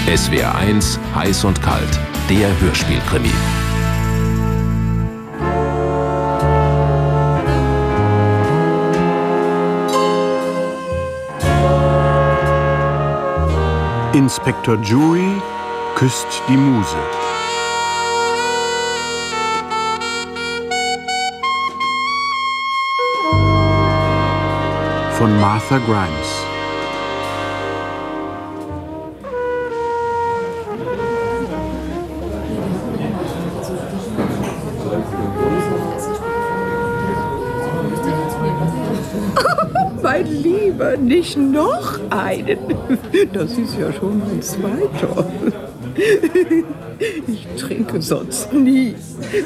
SWR 1 Heiß und Kalt, der Hörspielkrimi. Inspektor Jury küsst die Muse. Von Martha Grimes. Mein Lieber, nicht noch einen. Das ist ja schon mein zweiter. Ich trinke sonst nie.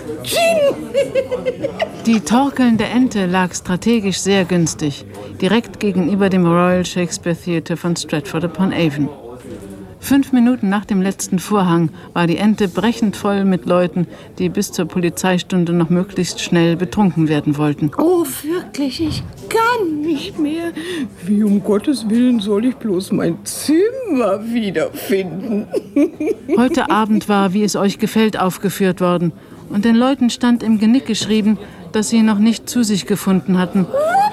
Gin! Die torkelnde Ente lag strategisch sehr günstig, direkt gegenüber dem Royal Shakespeare Theatre von Stratford-upon-Avon. 5 Minuten nach dem letzten Vorhang war die Ente brechend voll mit Leuten, die bis zur Polizeistunde noch möglichst schnell betrunken werden wollten. Oh, wirklich, ich kann nicht mehr. Wie um Gottes Willen soll ich bloß mein Zimmer wiederfinden? Heute Abend war Wie es euch gefällt aufgeführt worden. Und den Leuten stand im Genick geschrieben, dass sie noch nicht zu sich gefunden hatten.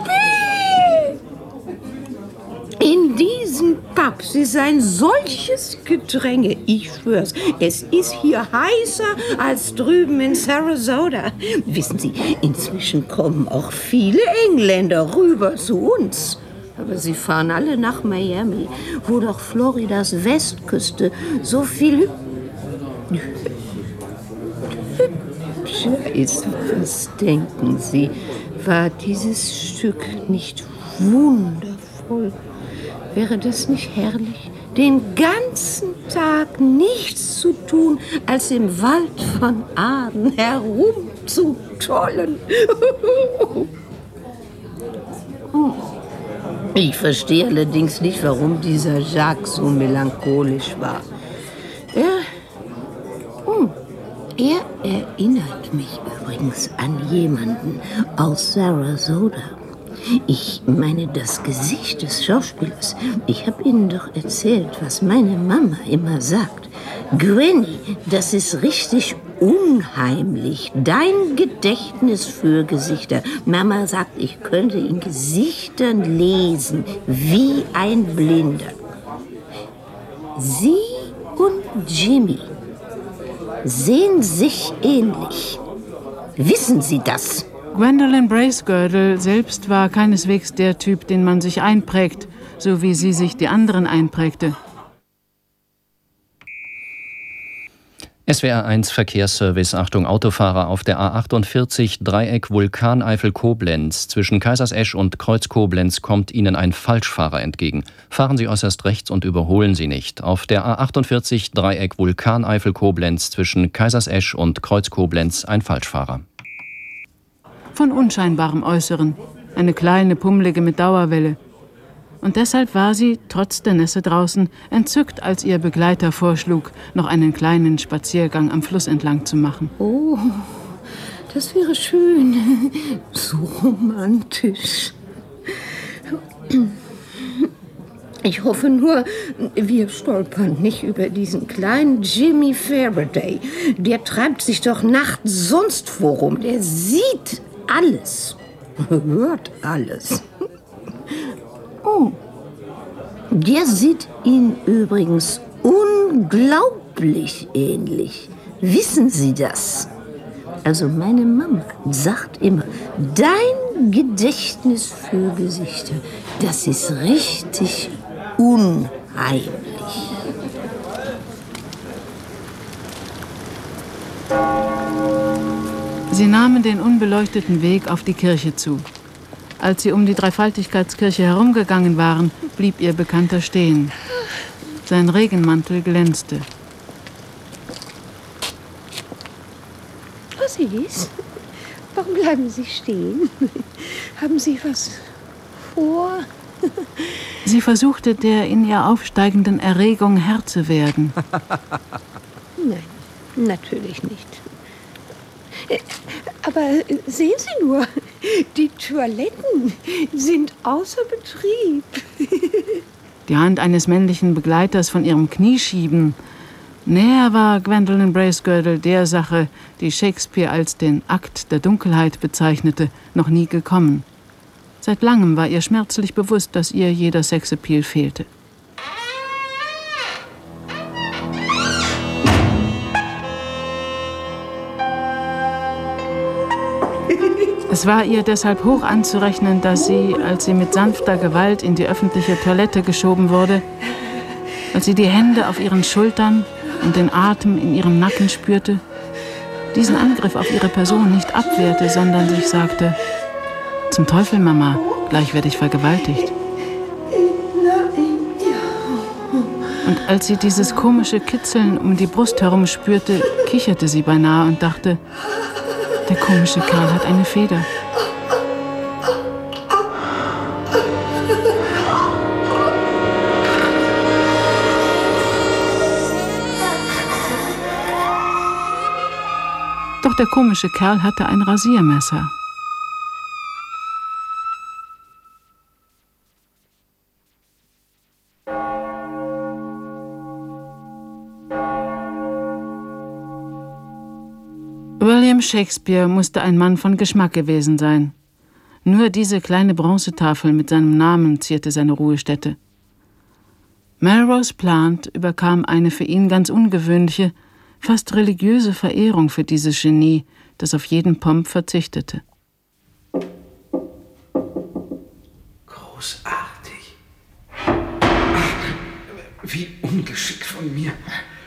In diesem Pub ist ein solches Gedränge. Ich schwör's, es ist hier heißer als drüben in Sarasota. Wissen Sie, inzwischen kommen auch viele Engländer rüber zu uns. Aber sie fahren alle nach Miami, wo doch Floridas Westküste so viel hübscher ist. Was denken Sie, war dieses Stück nicht wundervoll? Wäre das nicht herrlich, den ganzen Tag nichts zu tun, als im Wald von Aden herumzutollen? Ich verstehe allerdings nicht, warum dieser Jacques so melancholisch war. Er erinnert mich übrigens an jemanden aus Sarasota. Ich meine das Gesicht des Schauspielers. Ich habe Ihnen doch erzählt, was meine Mama immer sagt. Granny, das ist richtig unheimlich. Dein Gedächtnis für Gesichter. Mama sagt, ich könnte in Gesichtern lesen, wie ein Blinder. Sie und Jimmy sehen sich ähnlich. Wissen Sie das? Gwendolyn Bracegirdle selbst war keineswegs der Typ, den man sich einprägt, so wie sie sich die anderen einprägte. SWR 1 Verkehrsservice, Achtung Autofahrer auf der A48 Dreieck Vulkaneifel-Koblenz. Zwischen Kaisersesch und Kreuz Koblenz kommt Ihnen ein Falschfahrer entgegen. Fahren Sie äußerst rechts und überholen Sie nicht. Auf der A48 Dreieck Vulkaneifel-Koblenz zwischen Kaisersesch und Kreuz Koblenz ein Falschfahrer. Von unscheinbarem Äußeren, eine kleine Pummelige mit Dauerwelle. Und deshalb war sie, trotz der Nässe draußen, entzückt, als ihr Begleiter vorschlug, noch einen kleinen Spaziergang am Fluss entlang zu machen. Oh, das wäre schön. So romantisch. Ich hoffe nur, wir stolpern nicht über diesen kleinen Jimmy Faraday. Der treibt sich doch nachts sonst wo rum. Der sieht alles, hört alles. Oh, der sieht Ihnen übrigens unglaublich ähnlich. Wissen Sie das? Also meine Mama sagt immer, dein Gedächtnis für Gesichter, das ist richtig unheimlich. Sie nahmen den unbeleuchteten Weg auf die Kirche zu. Als sie um die Dreifaltigkeitskirche herumgegangen waren, blieb ihr Bekannter stehen. Sein Regenmantel glänzte. Was ist? Warum bleiben Sie stehen? Haben Sie was vor? Sie versuchte, der in ihr aufsteigenden Erregung Herr zu werden. Nein, natürlich nicht. Aber sehen Sie nur, die Toiletten sind außer Betrieb. die Hand eines männlichen Begleiters von ihrem Knie schieben. Näher war Gwendolen Bracegirdle der Sache, die Shakespeare als den Akt der Dunkelheit bezeichnete, noch nie gekommen. Seit langem war ihr schmerzlich bewusst, dass ihr jeder Sexappeal fehlte. Es war ihr deshalb hoch anzurechnen, dass sie, als sie mit sanfter Gewalt in die öffentliche Toilette geschoben wurde, als sie die Hände auf ihren Schultern und den Atem in ihrem Nacken spürte, diesen Angriff auf ihre Person nicht abwehrte, sondern sich sagte: Zum Teufel, Mama, gleich werde ich vergewaltigt. Und als sie dieses komische Kitzeln um die Brust herum spürte, kicherte sie beinahe und dachte: Der komische Kerl hat eine Feder. Doch der komische Kerl hatte ein Rasiermesser. William Shakespeare musste ein Mann von Geschmack gewesen sein. Nur diese kleine Bronzetafel mit seinem Namen zierte seine Ruhestätte. Melrose Plant überkam eine für ihn ganz ungewöhnliche, fast religiöse Verehrung für dieses Genie, das auf jeden Pomp verzichtete. Großartig. Wie ungeschickt von mir.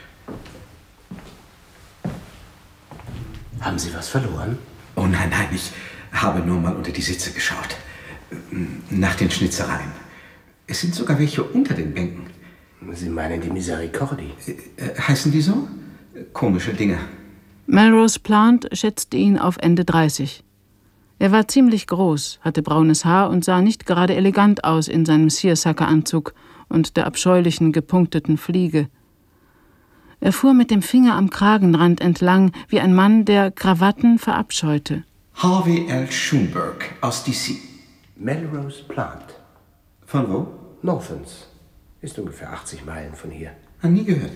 Haben Sie was verloren? Oh nein, ich habe nur mal unter die Sitze geschaut. Nach den Schnitzereien. Es sind sogar welche unter den Bänken. Sie meinen die Misericordi? Heißen die so? Komische Dinge. Melrose Plant schätzte ihn auf Ende 30. Er war ziemlich groß, hatte braunes Haar und sah nicht gerade elegant aus in seinem Seersucker-Anzug und der abscheulichen gepunkteten Fliege. Er fuhr mit dem Finger am Kragenrand entlang, wie ein Mann, der Krawatten verabscheute. Harvey L. Schoenberg aus D.C. Melrose Plant. Von wo? Northens. Ist ungefähr 80 Meilen von hier. Nie gehört.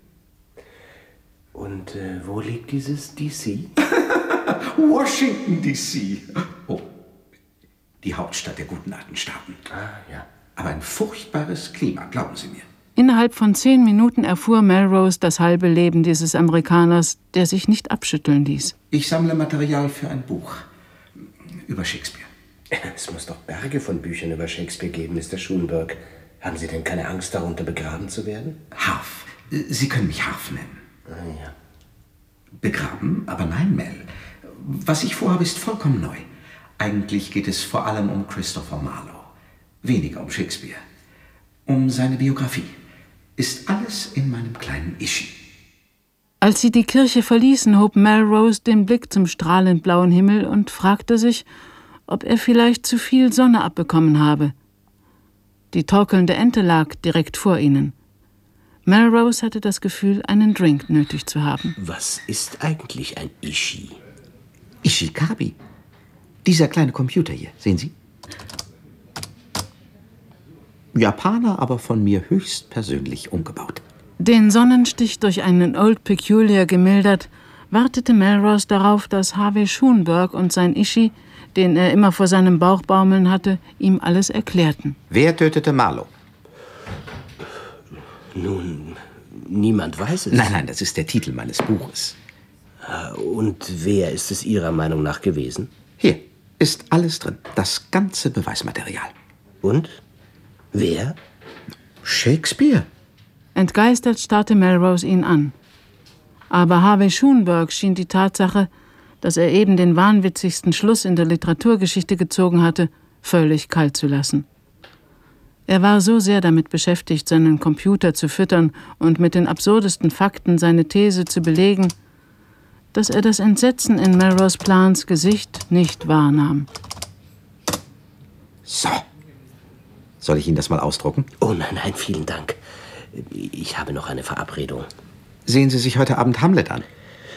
Und wo liegt dieses D.C.? Washington, D.C. Oh, die Hauptstadt der guten alten Staaten. Ah, ja. Aber ein furchtbares Klima, glauben Sie mir. Innerhalb von 10 Minuten erfuhr Melrose das halbe Leben dieses Amerikaners, der sich nicht abschütteln ließ. Ich sammle Material für ein Buch über Shakespeare. Es muss doch Berge von Büchern über Shakespeare geben, Mr. Schoenberg. Haben Sie denn keine Angst, darunter begraben zu werden? Harf. Sie können mich Harf nennen. Ah, ja. Begraben? Aber nein, Mel. Was ich vorhabe, ist vollkommen neu. Eigentlich geht es vor allem um Christopher Marlowe. Weniger um Shakespeare. Um seine Biografie. Ist alles in meinem kleinen Ishi. Als sie die Kirche verließen, hob Melrose den Blick zum strahlend blauen Himmel und fragte sich, ob er vielleicht zu viel Sonne abbekommen habe. Die torkelnde Ente lag direkt vor ihnen. Melrose hatte das Gefühl, einen Drink nötig zu haben. Was ist eigentlich ein Ishi? Ishikabi. Dieser kleine Computer hier, sehen Sie? Japaner, aber von mir höchst persönlich umgebaut. Den Sonnenstich durch einen Old Peculiar gemildert, wartete Melrose darauf, dass Harvey Schoenberg und sein Ishi, den er immer vor seinem Bauch baumeln hatte, ihm alles erklärten. Wer tötete Marlowe? Nun, niemand weiß es. Nein, das ist der Titel meines Buches. Und wer ist es Ihrer Meinung nach gewesen? Hier ist alles drin, das ganze Beweismaterial. Und? Wer? Shakespeare. Entgeistert starrte Melrose ihn an. Aber Harvey Schoenberg schien die Tatsache, dass er eben den wahnwitzigsten Schluss in der Literaturgeschichte gezogen hatte, völlig kalt zu lassen. Er war so sehr damit beschäftigt, seinen Computer zu füttern und mit den absurdesten Fakten seine These zu belegen, dass er das Entsetzen in Melrose Plants Gesicht nicht wahrnahm. So. Soll ich Ihnen das mal ausdrucken? Oh nein, vielen Dank. Ich habe noch eine Verabredung. Sehen Sie sich heute Abend Hamlet an?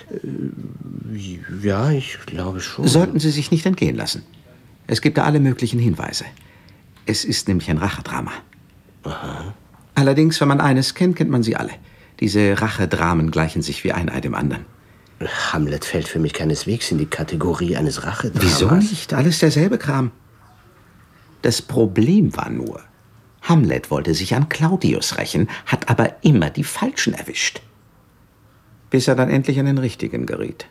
Ja, ich glaube schon. Sollten Sie sich nicht entgehen lassen. Es gibt da alle möglichen Hinweise. Es ist nämlich ein Rachedrama. Aha. Allerdings, wenn man eines kennt, kennt man sie alle. Diese Rachedramen gleichen sich wie ein Ei dem anderen. Hamlet fällt für mich keineswegs in die Kategorie eines Rachedramas. Wieso nicht? Alles derselbe Kram. Das Problem war nur, Hamlet wollte sich an Claudius rächen, hat aber immer die Falschen erwischt. Bis er dann endlich an den Richtigen geriet.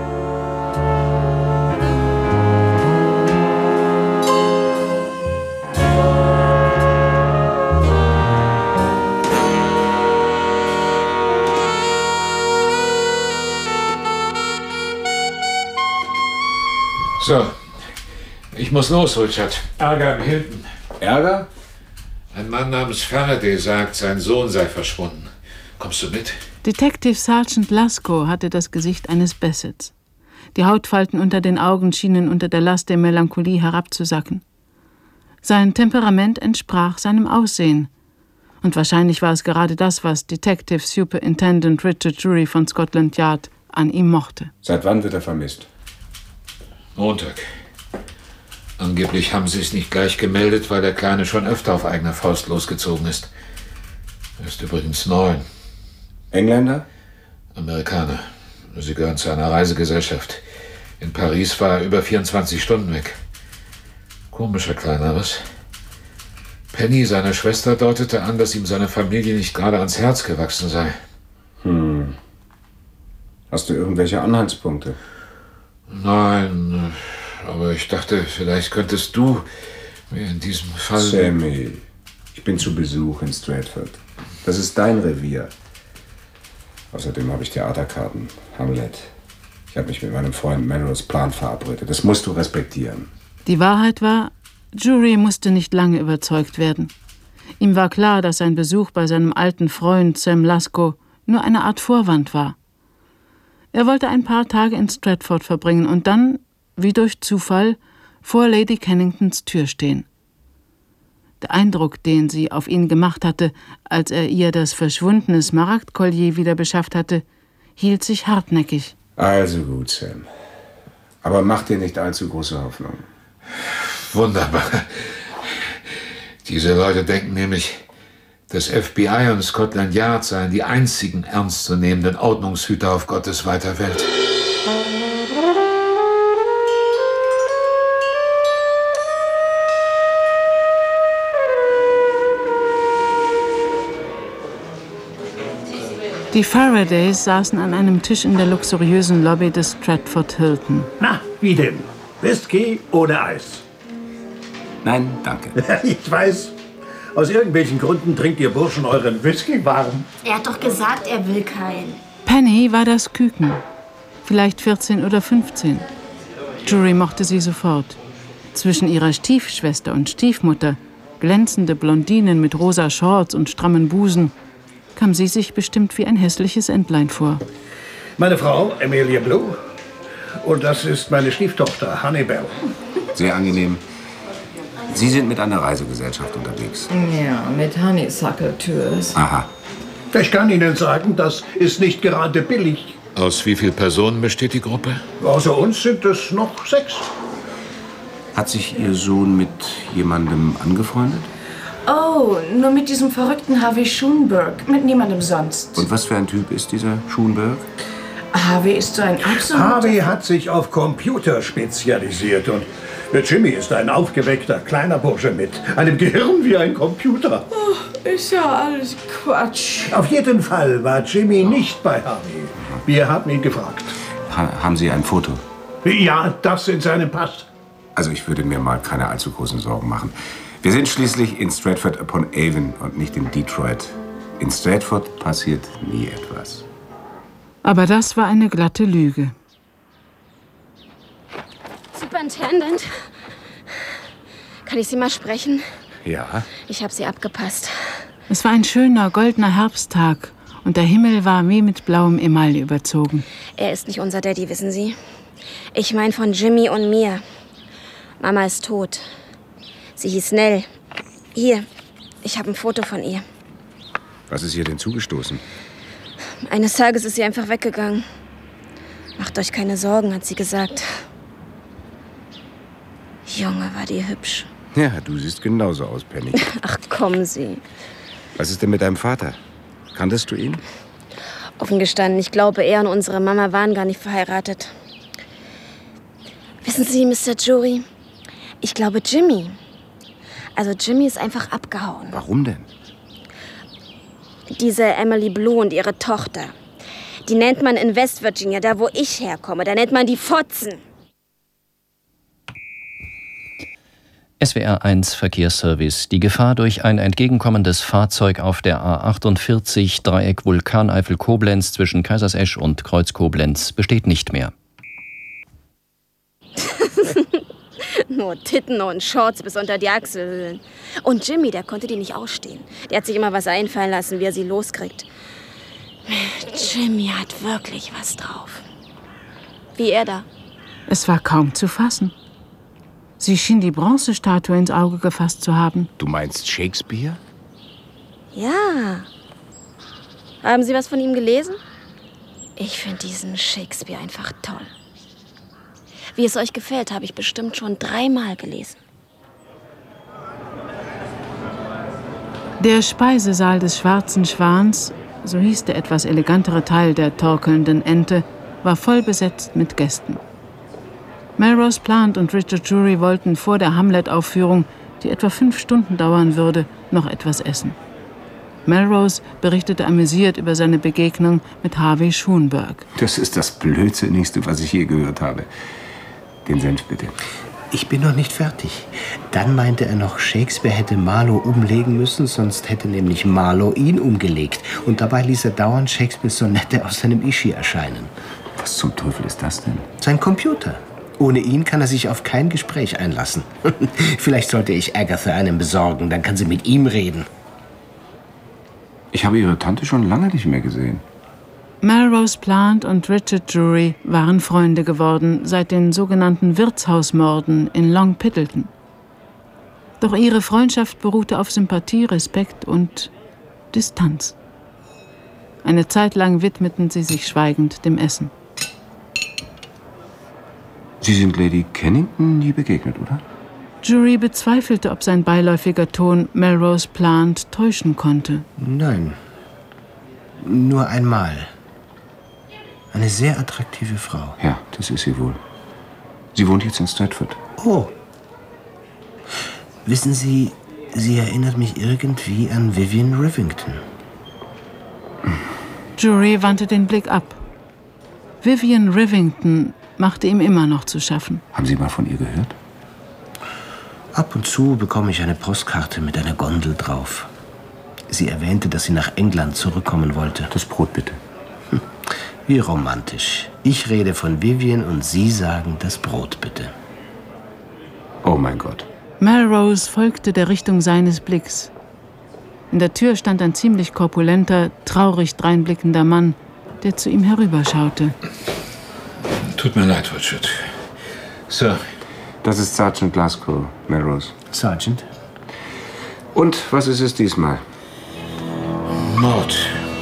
So, ich muss los, Richard. Ärger im Hilton. Ärger? Ein Mann namens Faraday sagt, sein Sohn sei verschwunden. Kommst du mit? Detective Sergeant Lasko hatte das Gesicht eines Bassets. Die Hautfalten unter den Augen schienen unter der Last der Melancholie herabzusacken. Sein Temperament entsprach seinem Aussehen. Und wahrscheinlich war es gerade das, was Detective Superintendent Richard Drury von Scotland Yard an ihm mochte. Seit wann wird er vermisst? Montag. Angeblich haben sie es nicht gleich gemeldet, weil der Kleine schon öfter auf eigene Faust losgezogen ist. Er ist übrigens 9. Engländer? Amerikaner. Sie gehören zu einer Reisegesellschaft. In Paris war er über 24 Stunden weg. Komischer Kleiner, was? Penny, seine Schwester, deutete an, dass ihm seine Familie nicht gerade ans Herz gewachsen sei. Hast du irgendwelche Anhaltspunkte? Nein, aber ich dachte, vielleicht könntest du mir in diesem Fall... Sammy, ich bin zu Besuch in Stratford. Das ist dein Revier. Außerdem habe ich Theaterkarten. Hamlet. Ich habe mich mit meinem Freund Melrose Plant verabredet. Das musst du respektieren. Die Wahrheit war, Drury musste nicht lange überzeugt werden. Ihm war klar, dass sein Besuch bei seinem alten Freund Sam Lasko nur eine Art Vorwand war. Er wollte ein paar Tage in Stratford verbringen und dann, wie durch Zufall, vor Lady Kenningtons Tür stehen. Der Eindruck, den sie auf ihn gemacht hatte, als er ihr das verschwundene Smaragdkollier wieder beschafft hatte, hielt sich hartnäckig. Also gut, Sam. Aber mach dir nicht allzu große Hoffnung. Wunderbar. Diese Leute denken nämlich, das FBI und Scotland Yard seien die einzigen ernstzunehmenden Ordnungshüter auf Gottes weiter Welt. Die Faradays saßen an einem Tisch in der luxuriösen Lobby des Stratford Hilton. Na, wie denn? Whisky oder Eis? Nein, danke. Ich weiß. Aus irgendwelchen Gründen trinkt ihr Burschen euren Whisky warm. Er hat doch gesagt, er will keinen. Penny war das Küken. Vielleicht 14 oder 15. Drury mochte sie sofort. Zwischen ihrer Stiefschwester und Stiefmutter, glänzende Blondinen mit rosa Shorts und strammen Busen, kam sie sich bestimmt wie ein hässliches Entlein vor. Meine Frau, Amelia Blue. Und das ist meine Stieftochter, Honeybell. Sehr angenehm. Sie sind mit einer Reisegesellschaft unterwegs. Ja, mit Honeysuckle Tours. Aha. Ich kann Ihnen sagen, das ist nicht gerade billig. Aus wie vielen Personen besteht die Gruppe? Außer uns sind es noch 6. Hat sich Ihr Sohn mit jemandem angefreundet? Oh, nur mit diesem verrückten Harvey Schoenberg. Mit niemandem sonst. Und was für ein Typ ist dieser Schoenberg? Harvey ist so ein absoluter... Harvey hat sich auf Computer spezialisiert und der Jimmy ist ein aufgeweckter kleiner Bursche mit einem Gehirn wie ein Computer. Oh, ist ja alles Quatsch. Auf jeden Fall war Jimmy nicht bei Harvey. Wir haben ihn gefragt. Haben Sie ein Foto? Ja, das in seinem Pass. Also ich würde mir mal keine allzu großen Sorgen machen. Wir sind schließlich in Stratford-upon-Avon und nicht in Detroit. In Stratford passiert nie etwas. Aber das war eine glatte Lüge. Superintendent, kann ich Sie mal sprechen? Ja? Ich habe Sie abgepasst. Es war ein schöner, goldener Herbsttag und der Himmel war wie mit blauem Emaille überzogen. Er ist nicht unser Daddy, wissen Sie. Ich meine von Jimmy und mir. Mama ist tot. Sie hieß Nell. Hier, ich habe ein Foto von ihr. Was ist ihr denn zugestoßen? Eines Tages ist sie einfach weggegangen. Macht euch keine Sorgen, hat sie gesagt. Junge, war die hübsch. Ja, du siehst genauso aus, Penny. Ach, kommen Sie. Was ist denn mit deinem Vater? Kanntest du ihn? Offen gestanden, ich glaube, er und unsere Mama waren gar nicht verheiratet. Wissen Sie, Mr. Jury, ich glaube Jimmy. Also Jimmy ist einfach abgehauen. Warum denn? Diese Emily Blue und ihre Tochter. Die nennt man in West Virginia, da wo ich herkomme, da nennt man die Fotzen. SWR 1 Verkehrsservice. Die Gefahr durch ein entgegenkommendes Fahrzeug auf der A48 Dreieck Vulkaneifel-Koblenz zwischen Kaisersesch und Kreuz-Koblenz besteht nicht mehr. Nur Titten und Shorts bis unter die Achselhöhlen. Und Jimmy, der konnte die nicht ausstehen. Der hat sich immer was einfallen lassen, wie er sie loskriegt. Jimmy hat wirklich was drauf. Wie er da. Es war kaum zu fassen. Sie schien die Bronzestatue ins Auge gefasst zu haben. Du meinst Shakespeare? Ja. Haben Sie was von ihm gelesen? Ich finde diesen Shakespeare einfach toll. Wie es euch gefällt, habe ich bestimmt schon 3-mal gelesen. Der Speisesaal des Schwarzen Schwans, so hieß der etwas elegantere Teil der torkelnden Ente, war voll besetzt mit Gästen. Melrose Plant und Richard Jury wollten vor der Hamlet-Aufführung, die etwa 5 Stunden dauern würde, noch etwas essen. Melrose berichtete amüsiert über seine Begegnung mit Harvey Schoenberg. Das ist das Blödsinnigste, was ich je gehört habe. Den Senf bitte. Ich bin noch nicht fertig. Dann meinte er noch, Shakespeare hätte Marlowe umlegen müssen, sonst hätte nämlich Marlowe ihn umgelegt. Und dabei ließ er dauernd Shakespeares Sonette aus seinem Ishi erscheinen. Was zum Teufel ist das denn? Sein Computer. Ohne ihn kann er sich auf kein Gespräch einlassen. Vielleicht sollte ich Agatha einen besorgen, dann kann sie mit ihm reden. Ich habe Ihre Tante schon lange nicht mehr gesehen. Melrose Plant und Richard Jury waren Freunde geworden seit den sogenannten Wirtshausmorden in Long Piddleton. Doch ihre Freundschaft beruhte auf Sympathie, Respekt und Distanz. Eine Zeit lang widmeten sie sich schweigend dem Essen. Sie sind Lady Kennington nie begegnet, oder? Jury bezweifelte, ob sein beiläufiger Ton Melrose Plant täuschen konnte. Nein, nur einmal. Eine sehr attraktive Frau. Ja, das ist sie wohl. Sie wohnt jetzt in Stratford. Oh. Wissen Sie, sie erinnert mich irgendwie an Vivian Rivington. Jury wandte den Blick ab. Vivian Rivington machte ihm immer noch zu schaffen. Haben Sie mal von ihr gehört? Ab und zu bekomme ich eine Postkarte mit einer Gondel drauf. Sie erwähnte, dass sie nach England zurückkommen wollte. Das Brot bitte. Wie romantisch. Ich rede von Vivian und Sie sagen das Brot bitte. Oh mein Gott. Melrose folgte der Richtung seines Blicks. In der Tür stand ein ziemlich korpulenter, traurig dreinblickender Mann, der zu ihm herüberschaute. Tut mir leid, Richard. Sir. Das ist Sergeant Glasgow, Melrose. Sergeant? Und was ist es diesmal? Mord.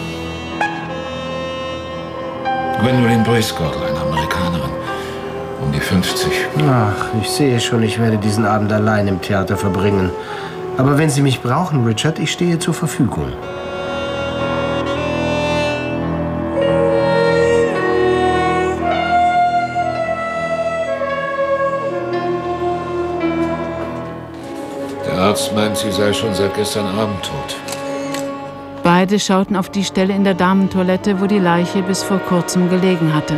Gwendolyn Bracegirdle, eine Amerikanerin. Um die 50. Ach, ich sehe schon, ich werde diesen Abend allein im Theater verbringen. Aber wenn Sie mich brauchen, Richard, ich stehe zur Verfügung. Der Arzt meint, sie sei schon seit gestern Abend tot. Beide schauten auf die Stelle in der Damentoilette, wo die Leiche bis vor kurzem gelegen hatte.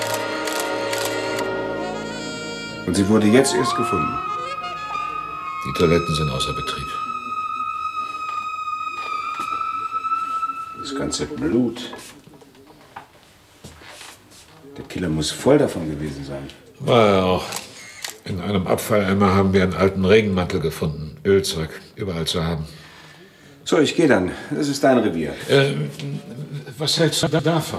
Und sie wurde jetzt erst gefunden? Die Toiletten sind außer Betrieb. Das ganze Blut. Der Killer muss voll davon gewesen sein. War er auch. In einem Abfalleimer haben wir einen alten Regenmantel gefunden. Ölzeug, überall zu haben. So, ich gehe dann. Das ist dein Revier. Was hältst du davon?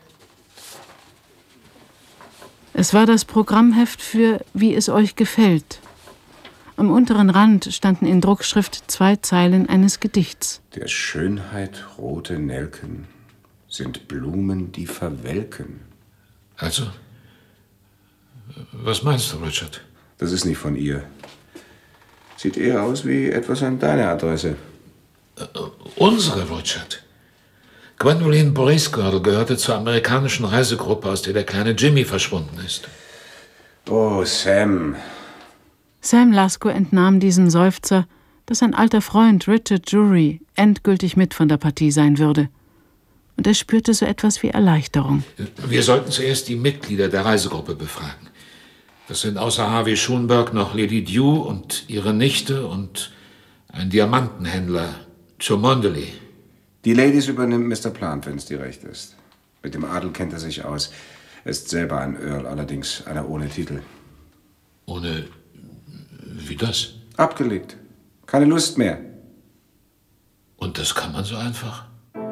Es war das Programmheft für »Wie es euch gefällt«. Am unteren Rand standen in Druckschrift 2 Zeilen eines Gedichts. Der Schönheit rote Nelken sind Blumen, die verwelken. Also? Was meinst du, Richard? Das ist nicht von ihr. Sieht eher aus wie etwas an deine Adresse. Unsere, Richard. Gwendolyn Bracegirdle gehörte zur amerikanischen Reisegruppe, aus der der kleine Jimmy verschwunden ist. Oh, Sam. Sam Lasko entnahm diesem Seufzer, dass sein alter Freund Richard Drury endgültig mit von der Partie sein würde. Und er spürte so etwas wie Erleichterung. Wir sollten zuerst die Mitglieder der Reisegruppe befragen. Das sind außer Harvey Schunberg noch Lady Dew und ihre Nichte und ein Diamantenhändler, Cholmondeley. Die Ladies übernimmt Mr. Plant, wenn es dir recht ist. Mit dem Adel kennt er sich aus. Er ist selber ein Earl, allerdings einer ohne Titel. Ohne... wie das? Abgelegt. Keine Lust mehr. Und das kann man so einfach?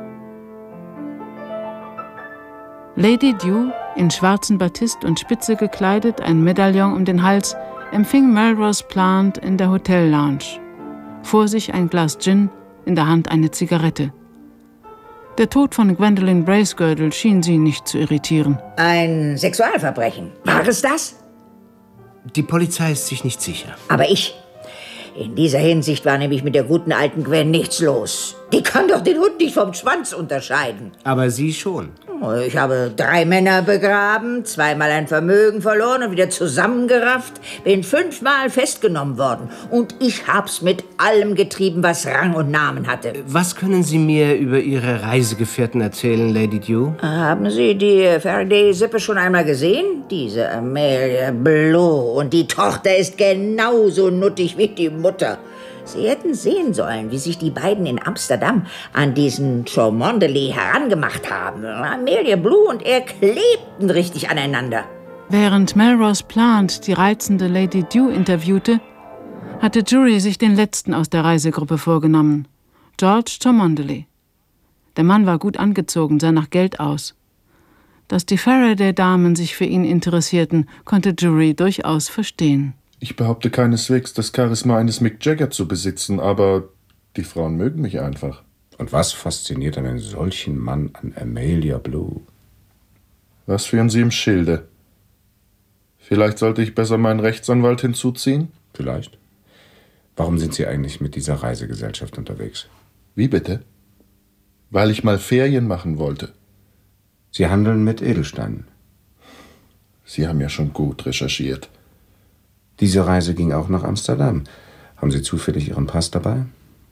Lady Dew, in schwarzen Batist und Spitze gekleidet, ein Medaillon um den Hals, empfing Melrose Plant in der Hotel-Lounge. Vor sich ein Glas Gin, in der Hand eine Zigarette. Der Tod von Gwendolyn Bracegirdle schien sie nicht zu irritieren. Ein Sexualverbrechen. War es das? Die Polizei ist sich nicht sicher. Aber ich. In dieser Hinsicht war nämlich mit der guten alten Gwen nichts los. Die kann doch den Hund nicht vom Schwanz unterscheiden. Aber Sie schon. Ich habe 3 Männer begraben, 2-mal ein Vermögen verloren und wieder zusammengerafft, bin 5-mal festgenommen worden. Und ich hab's mit allem getrieben, was Rang und Namen hatte. Was können Sie mir über Ihre Reisegefährten erzählen, Lady Dew? Haben Sie die Faraday-Sippe schon einmal gesehen? Diese Amelia Blue. Und die Tochter ist genauso nuttig wie die Mutter. Sie hätten sehen sollen, wie sich die beiden in Amsterdam an diesen Cholmondeley herangemacht haben. Amelia Blue und er klebten richtig aneinander. Während Melrose Plant die reizende Lady Dew interviewte, hatte Drury sich den letzten aus der Reisegruppe vorgenommen, George Cholmondeley. Der Mann war gut angezogen, sah nach Geld aus. Dass die Faraday-Damen sich für ihn interessierten, konnte Drury durchaus verstehen. Ich behaupte keineswegs, das Charisma eines Mick Jagger zu besitzen, aber die Frauen mögen mich einfach. Und was fasziniert einen solchen Mann an Amelia Blue? Was führen Sie im Schilde? Vielleicht sollte ich besser meinen Rechtsanwalt hinzuziehen? Vielleicht. Warum sind Sie eigentlich mit dieser Reisegesellschaft unterwegs? Wie bitte? Weil ich mal Ferien machen wollte. Sie handeln mit Edelsteinen. Sie haben ja schon gut recherchiert. Diese Reise ging auch nach Amsterdam. Haben Sie zufällig Ihren Pass dabei?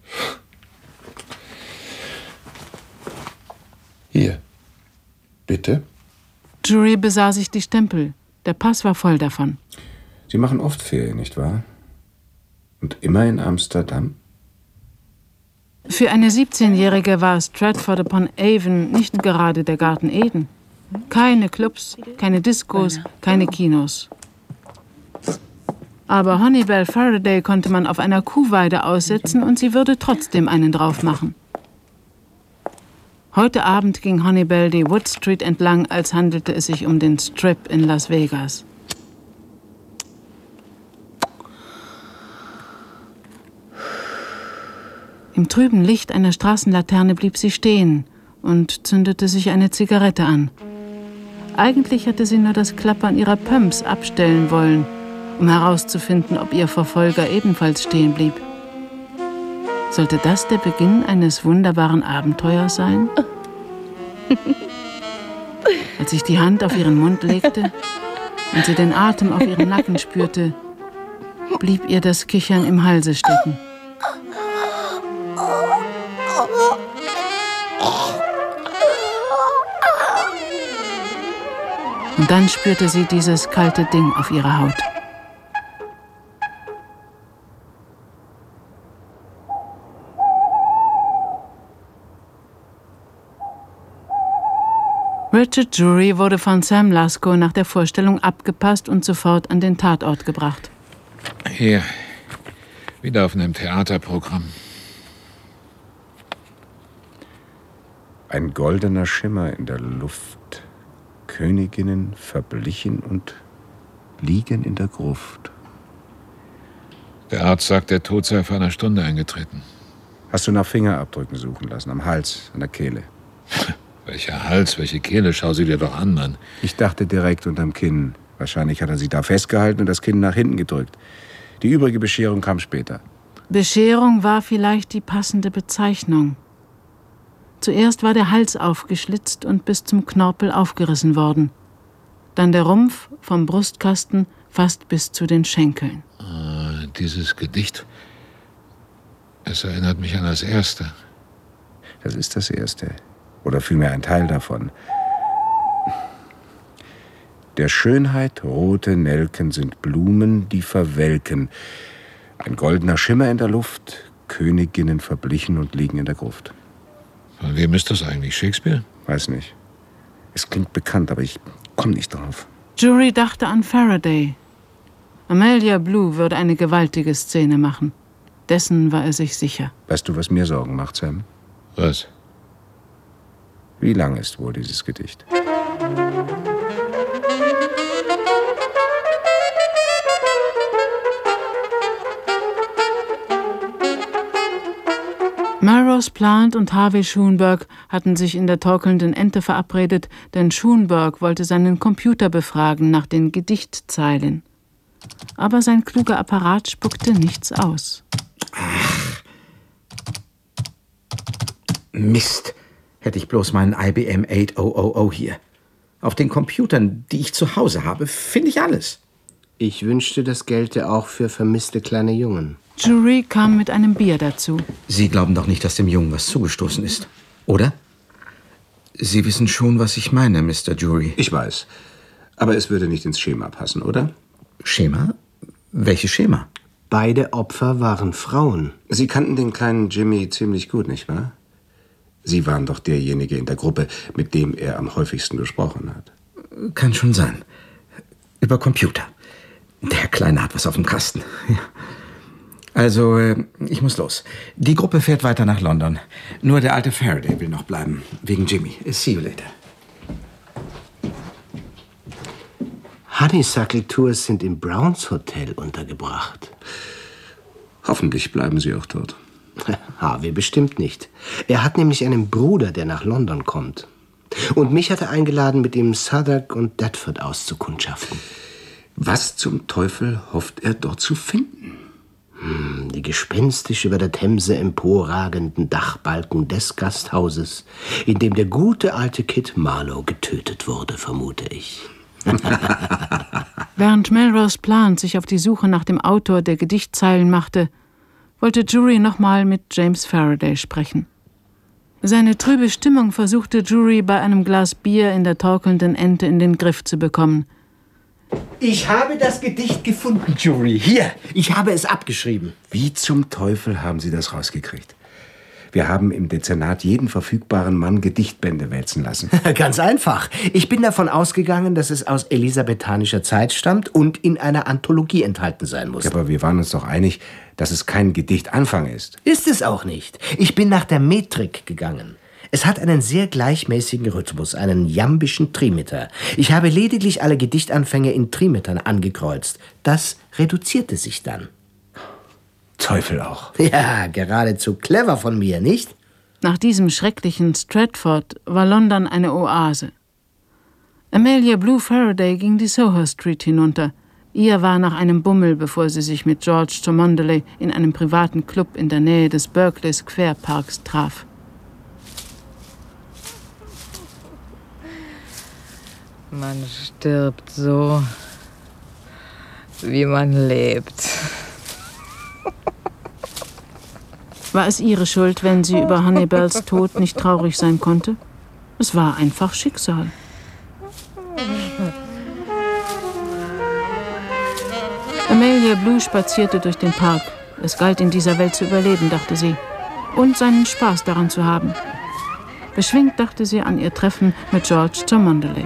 Hier. Bitte? Drury besah sich die Stempel. Der Pass war voll davon. Sie machen oft Ferien, nicht wahr? Und immer in Amsterdam? Für eine 17-Jährige war Stratford-upon-Avon nicht gerade der Garten Eden. Keine Clubs, keine Diskos, keine Kinos. Aber Honeybell Faraday konnte man auf einer Kuhweide aussetzen und sie würde trotzdem einen drauf machen. Heute Abend ging Honeybell die Wood Street entlang, als handelte es sich um den Strip in Las Vegas. Im trüben Licht einer Straßenlaterne blieb sie stehen und zündete sich eine Zigarette an. Eigentlich hatte sie nur das Klappern ihrer Pumps abstellen wollen, um herauszufinden, ob ihr Verfolger ebenfalls stehen blieb. Sollte das der Beginn eines wunderbaren Abenteuers sein? Als ich die Hand auf ihren Mund legte und sie den Atem auf ihren Nacken spürte, blieb ihr das Kichern im Halse stecken. Und dann spürte sie dieses kalte Ding auf ihrer Haut. Richard Drury wurde von Sam Lasko nach der Vorstellung abgepasst und sofort an den Tatort gebracht. Hier, wieder auf einem Theaterprogramm. Ein goldener Schimmer in der Luft. Königinnen verblichen und liegen in der Gruft. Der Arzt sagt, der Tod sei vor einer Stunde eingetreten. Hast du nach Fingerabdrücken suchen lassen? Am Hals, an der Kehle? Welcher Hals, welche Kehle? Schau sie dir doch an, Mann. Ich dachte direkt unterm Kinn. Wahrscheinlich hat er sie da festgehalten und das Kinn nach hinten gedrückt. Die übrige Bescherung kam später. Bescherung war vielleicht die passende Bezeichnung. Zuerst war der Hals aufgeschlitzt und bis zum Knorpel aufgerissen worden. Dann der Rumpf vom Brustkasten fast bis zu den Schenkeln. Dieses Gedicht, es erinnert mich an das erste. Das ist das erste. Oder vielmehr ein Teil davon. Der Schönheit rote Nelken sind Blumen, die verwelken. Ein goldener Schimmer in der Luft, Königinnen verblichen und liegen in der Gruft. Von wem ist das eigentlich? Shakespeare? Weiß nicht. Es klingt bekannt, aber ich komme nicht drauf. Jury dachte an Faraday. Amelia Blue würde eine gewaltige Szene machen. Dessen war er sich sicher. Weißt du, was mir Sorgen macht, Sam? Was? Wie lang ist wohl dieses Gedicht? Melrose Plant und Harvey Schoenberg hatten sich in der torkelnden Ente verabredet, denn Schoenberg wollte seinen Computer befragen nach den Gedichtzeilen. Aber sein kluger Apparat spuckte nichts aus. Ach. Mist. Hätte ich bloß meinen IBM 8000 hier. Auf den Computern, die ich zu Hause habe, finde ich alles. Ich wünschte, das gelte auch für vermisste kleine Jungen. Jury kam mit einem Bier dazu. Sie glauben doch nicht, dass dem Jungen was zugestoßen ist, oder? Sie wissen schon, was ich meine, Mr. Jury. Ich weiß. Aber es würde nicht ins Schema passen, oder? Schema? Welches Schema? Beide Opfer waren Frauen. Sie kannten den kleinen Jimmy ziemlich gut, nicht wahr? Sie waren doch derjenige in der Gruppe, mit dem er am häufigsten gesprochen hat. Kann schon sein. Über Computer. Der Kleine hat was auf dem Kasten. Ja. Also, ich muss los. Die Gruppe fährt weiter nach London. Nur der alte Faraday will noch bleiben. Wegen Jimmy. See you later. Honeysuckle Tours sind im Browns Hotel untergebracht. Hoffentlich bleiben sie auch dort. Harvey bestimmt nicht. Er hat nämlich einen Bruder, der nach London kommt. Und mich hat er eingeladen, mit ihm Southwark und Deptford auszukundschaften. Was zum Teufel hofft er dort zu finden? Die gespenstisch über der Themse emporragenden Dachbalken des Gasthauses, in dem der gute alte Kit Marlowe getötet wurde, vermute ich. Während Melrose Plant sich auf die Suche nach dem Autor der Gedichtzeilen machte, wollte Jury nochmal mit James Faraday sprechen. Seine trübe Stimmung versuchte Jury bei einem Glas Bier in der torkelnden Ente in den Griff zu bekommen. Ich habe das Gedicht gefunden, Jury. Hier, ich habe es abgeschrieben. Wie zum Teufel haben Sie das rausgekriegt? Wir haben im Dezernat jeden verfügbaren Mann Gedichtbände wälzen lassen. Ganz einfach. Ich bin davon ausgegangen, dass es aus elisabethanischer Zeit stammt und in einer Anthologie enthalten sein muss. Ja, aber wir waren uns doch einig, dass es kein Gedichtanfang ist. Ist es auch nicht. Ich bin nach der Metrik gegangen. Es hat einen sehr gleichmäßigen Rhythmus, einen jambischen Trimeter. Ich habe lediglich alle Gedichtanfänge in Trimetern angekreuzt. Das reduzierte sich dann. Teufel auch. Ja, geradezu clever von mir, nicht? Nach diesem schrecklichen Stratford war London eine Oase. Amelia Blue Faraday ging die Soho Street hinunter. Ihr war nach einem Bummel, bevor sie sich mit George Cholmondeley in einem privaten Club in der Nähe des Berkeley Square Parks traf. Man stirbt so, wie man lebt. War es ihre Schuld, wenn sie über Hannibals Tod nicht traurig sein konnte? Es war einfach Schicksal. Amelia Blue spazierte durch den Park. Es galt, in dieser Welt zu überleben, dachte sie. Und seinen Spaß daran zu haben. Beschwingt dachte sie an ihr Treffen mit George Cholmondeley.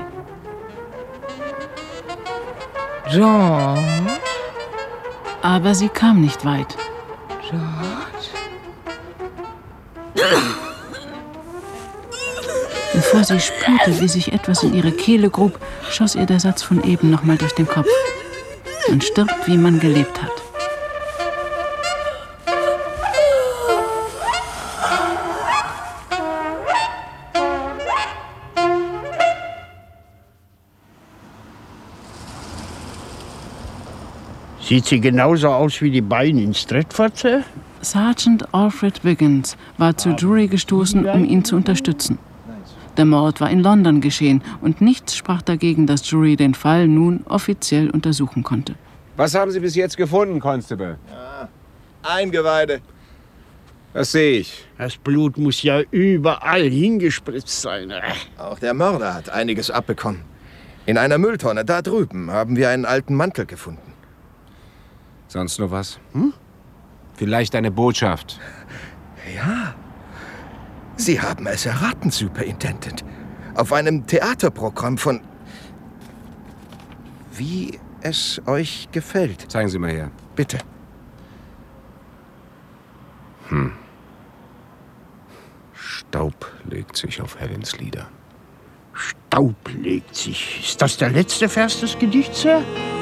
George? Aber sie kam nicht weit. George? Bevor sie spürte, wie sich etwas in ihre Kehle grub, schoss ihr der Satz von eben nochmal durch den Kopf. Man stirbt, wie man gelebt hat. Sieht sie genauso aus wie die beiden in Stratford, Sir? Sergeant Alfred Wiggins war zu Drury gestoßen, um ihn zu unterstützen. Der Mord war in London geschehen und nichts sprach dagegen, dass Drury den Fall nun offiziell untersuchen konnte. Was haben Sie bis jetzt gefunden, Constable? Ja, Eingeweide. Das sehe ich. Das Blut muss ja überall hingespritzt sein. Auch der Mörder hat einiges abbekommen. In einer Mülltonne da drüben haben wir einen alten Mantel gefunden. Sonst noch was? Vielleicht eine Botschaft. Ja. Sie haben es erraten, Superintendent. Auf einem Theaterprogramm von... Wie es euch gefällt. Zeigen Sie mal her. Bitte. Staub legt sich auf Helens Lieder. Staub legt sich. Ist das der letzte Vers des Gedichts, Sir?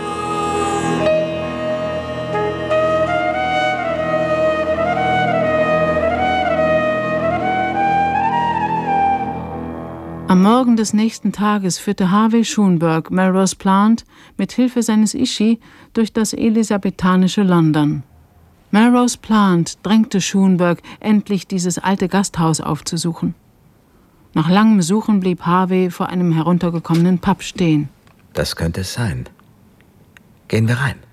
Am Morgen des nächsten Tages führte Harvey Schonberg Melrose Plant mit Hilfe seines Ishi durch das elisabethanische London. Melrose Plant drängte Schonberg, endlich dieses alte Gasthaus aufzusuchen. Nach langem Suchen blieb Harvey vor einem heruntergekommenen Pub stehen. Das könnte es sein. Gehen wir rein.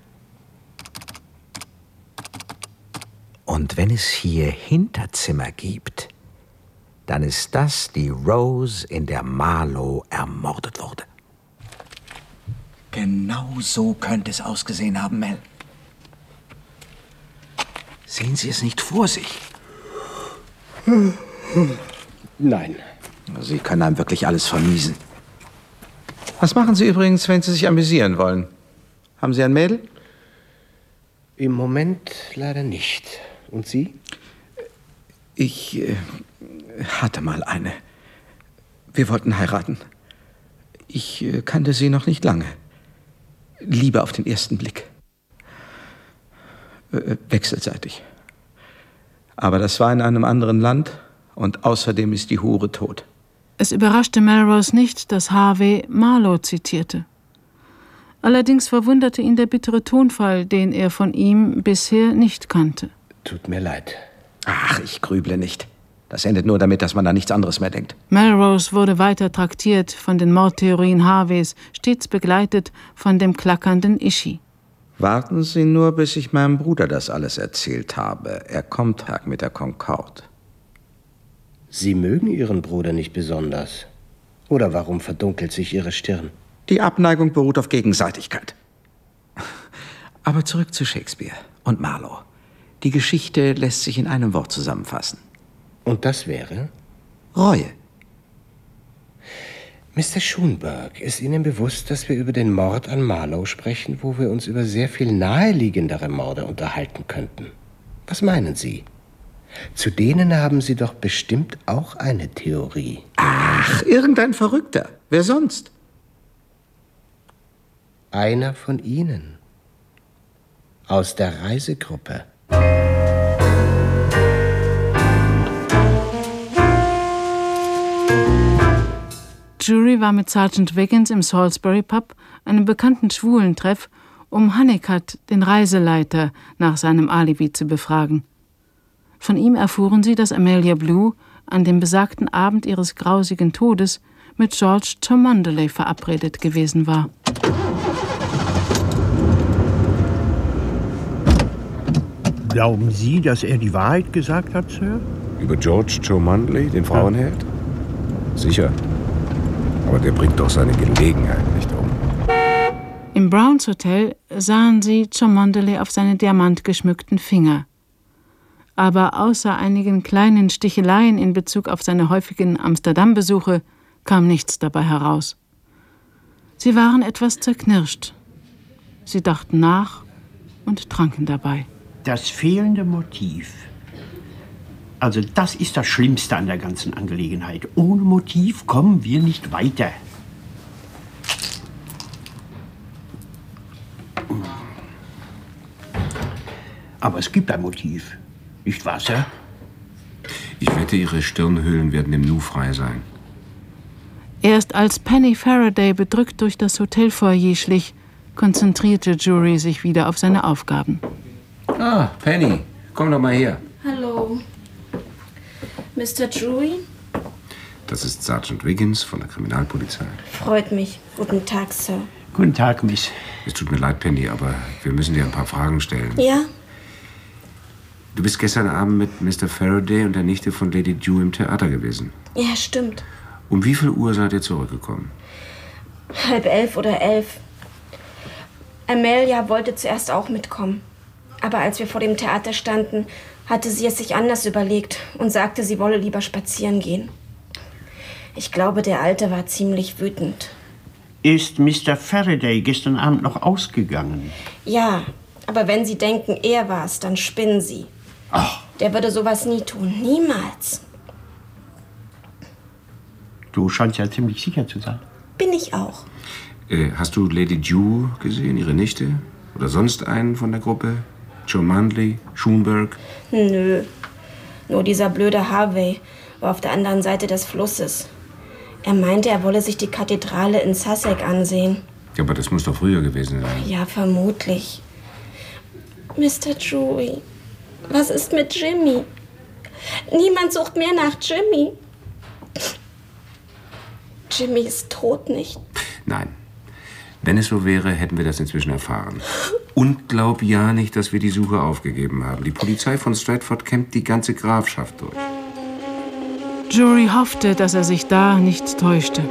Und wenn es hier Hinterzimmer gibt, dann ist das die Rose, in der Marlowe ermordet wurde. Genau so könnte es ausgesehen haben, Mel. Sehen Sie es nicht vor sich? Nein. Sie können einem wirklich alles vermiesen. Was machen Sie übrigens, wenn Sie sich amüsieren wollen? Haben Sie ein Mädel? Im Moment leider nicht. Und Sie? Ich hatte mal eine. Wir wollten heiraten. Ich kannte sie noch nicht lange. Liebe auf den ersten Blick. Wechselseitig. Aber das war in einem anderen Land und außerdem ist die Hure tot. Es überraschte Melrose nicht, dass Harvey Marlowe zitierte. Allerdings verwunderte ihn der bittere Tonfall, den er von ihm bisher nicht kannte. Tut mir leid. Ach, ich grüble nicht. Das endet nur damit, dass man an nichts anderes mehr denkt. Melrose wurde weiter traktiert von den Mordtheorien Harveys, stets begleitet von dem klackernden Ishi. Warten Sie nur, bis ich meinem Bruder das alles erzählt habe. Er kommt mit der Concorde. Sie mögen Ihren Bruder nicht besonders. Oder warum verdunkelt sich Ihre Stirn? Die Abneigung beruht auf Gegenseitigkeit. Aber zurück zu Shakespeare und Marlowe. Die Geschichte lässt sich in einem Wort zusammenfassen. Und das wäre? Reue. Mr. Schonberg, ist Ihnen bewusst, dass wir über den Mord an Marlowe sprechen, wo wir uns über sehr viel naheliegendere Morde unterhalten könnten? Was meinen Sie? Zu denen haben Sie doch bestimmt auch eine Theorie. Ach, irgendein Verrückter. Wer sonst? Einer von Ihnen. Aus der Reisegruppe. Drury war mit Sergeant Wiggins im Salisbury Pub, einem bekannten Schwulentreff, um Honeycutt, den Reiseleiter, nach seinem Alibi zu befragen. Von ihm erfuhren sie, dass Amelia Blue an dem besagten Abend ihres grausigen Todes mit George Cholmondeley verabredet gewesen war. Glauben Sie, dass er die Wahrheit gesagt hat, Sir? Über George Cholmondeley, den Frauenheld? Sicher. Aber der bringt doch seine Gelegenheit nicht um. Im Browns Hotel sahen sie Cholmondeley auf seine diamantgeschmückten Finger. Aber außer einigen kleinen Sticheleien in Bezug auf seine häufigen Amsterdam-Besuche kam nichts dabei heraus. Sie waren etwas zerknirscht. Sie dachten nach und tranken dabei. Das fehlende Motiv. Also das ist das Schlimmste an der ganzen Angelegenheit. Ohne Motiv kommen wir nicht weiter. Aber es gibt ein Motiv. Nicht wahr, Sir? Ich wette, Ihre Stirnhöhlen werden im Nu frei sein. Erst als Penny Faraday bedrückt durch das Hotelfoyer schlich, konzentrierte Jury sich wieder auf seine Aufgaben. Ah, Penny, komm doch mal her. Hallo. Mr. Drury? Das ist Sergeant Wiggins von der Kriminalpolizei. Freut mich. Guten Tag, Sir. Guten Tag, Miss. Es tut mir leid, Penny, aber wir müssen dir ein paar Fragen stellen. Ja? Du bist gestern Abend mit Mr. Faraday und der Nichte von Lady Dew im Theater gewesen. Ja, stimmt. Um wie viel Uhr seid ihr zurückgekommen? 10:30 oder 11. Amelia wollte zuerst auch mitkommen. Aber als wir vor dem Theater standen, hatte sie es sich anders überlegt und sagte, sie wolle lieber spazieren gehen. Ich glaube, der Alte war ziemlich wütend. Ist Mr. Faraday gestern Abend noch ausgegangen? Ja, aber wenn Sie denken, er war's, dann spinnen Sie. Ach. Der würde sowas nie tun. Niemals. Du scheinst ja ziemlich sicher zu sein. Bin ich auch. Hast du Lady Dew gesehen, ihre Nichte? Oder sonst einen von der Gruppe? Joe Mandley, Schoenberg? Nö. Nur dieser blöde Harvey war auf der anderen Seite des Flusses. Er meinte, er wolle sich die Kathedrale in Sussex ansehen. Ja, aber das muss doch früher gewesen sein. Ja, vermutlich. Mr. Drury, was ist mit Jimmy? Niemand sucht mehr nach Jimmy. Jimmy ist tot, nicht? Nein. Wenn es so wäre, hätten wir das inzwischen erfahren. Und glaub ja nicht, dass wir die Suche aufgegeben haben. Die Polizei von Stratford kämmt die ganze Grafschaft durch. Jury hoffte, dass er sich da nicht täuschte.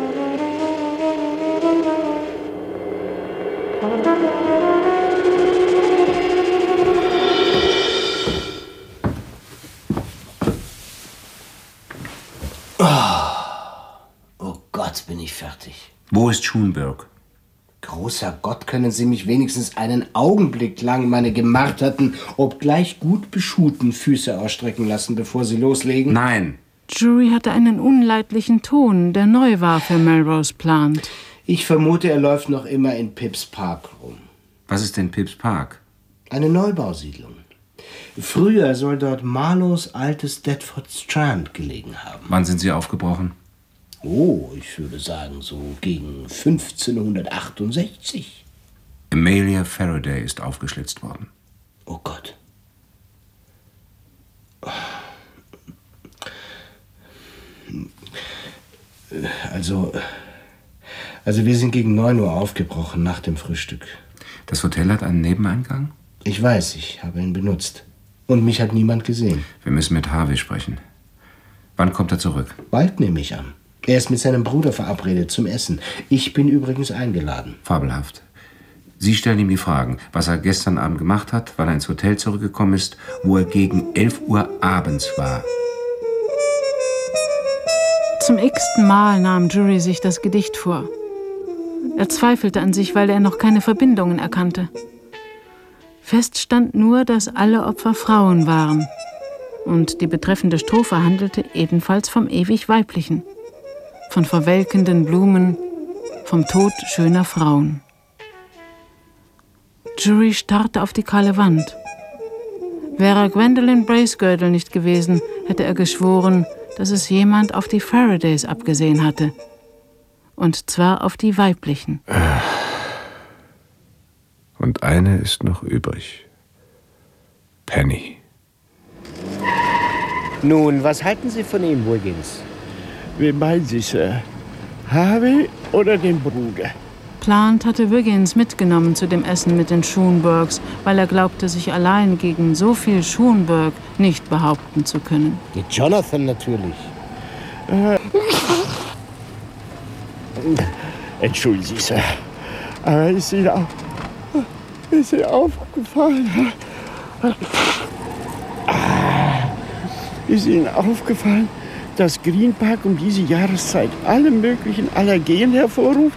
Oh Gott, bin ich fertig. Wo ist Schoenberg? Großer Gott, können Sie mich wenigstens einen Augenblick lang meine gemarterten, obgleich gut beschuhten Füße ausstrecken lassen, bevor Sie loslegen? Nein. Jury hatte einen unleidlichen Ton, der neu war für Melrose Plant. Ich vermute, er läuft noch immer in Pips Park rum. Was ist denn Pips Park? Eine Neubausiedlung. Früher soll dort Marlowes altes Deptford Strand gelegen haben. Wann sind Sie aufgebrochen? Oh, ich würde sagen, so gegen 1568. Amelia Faraday ist aufgeschlitzt worden. Oh Gott. Also wir sind gegen 9 Uhr aufgebrochen, nach dem Frühstück. Das Hotel hat einen Nebeneingang? Ich weiß, ich habe ihn benutzt. Und mich hat niemand gesehen. Wir müssen mit Harvey sprechen. Wann kommt er zurück? Bald, nehme ich an. Er ist mit seinem Bruder verabredet zum Essen. Ich bin übrigens eingeladen. Fabelhaft. Sie stellen ihm die Fragen, was er gestern Abend gemacht hat, wann er ins Hotel zurückgekommen ist, wo er gegen 11 Uhr abends war. Zum x-ten Mal nahm Jury sich das Gedicht vor. Er zweifelte an sich, weil er noch keine Verbindungen erkannte. Fest stand nur, dass alle Opfer Frauen waren. Und die betreffende Strophe handelte ebenfalls vom ewig Weiblichen. Von verwelkenden Blumen, vom Tod schöner Frauen. Jury starrte auf die kahle Wand. Wäre Gwendolyn Bracegirdle nicht gewesen, hätte er geschworen, dass es jemand auf die Faradays abgesehen hatte. Und zwar auf die weiblichen. Und eine ist noch übrig. Penny. Nun, was halten Sie von ihm, Wiggins? Wen meinen Sie, Sir? Harvey oder den Bruder? Plant hatte Wiggins mitgenommen zu dem Essen mit den Schoenbergs, weil er glaubte, sich allein gegen so viel Schoenberg nicht behaupten zu können. Die Jonathan natürlich. Entschuldigen Sie, Sir. Aber ist Ihnen aufgefallen? Ist Ihnen aufgefallen, dass Green Park um diese Jahreszeit alle möglichen Allergien hervorruft?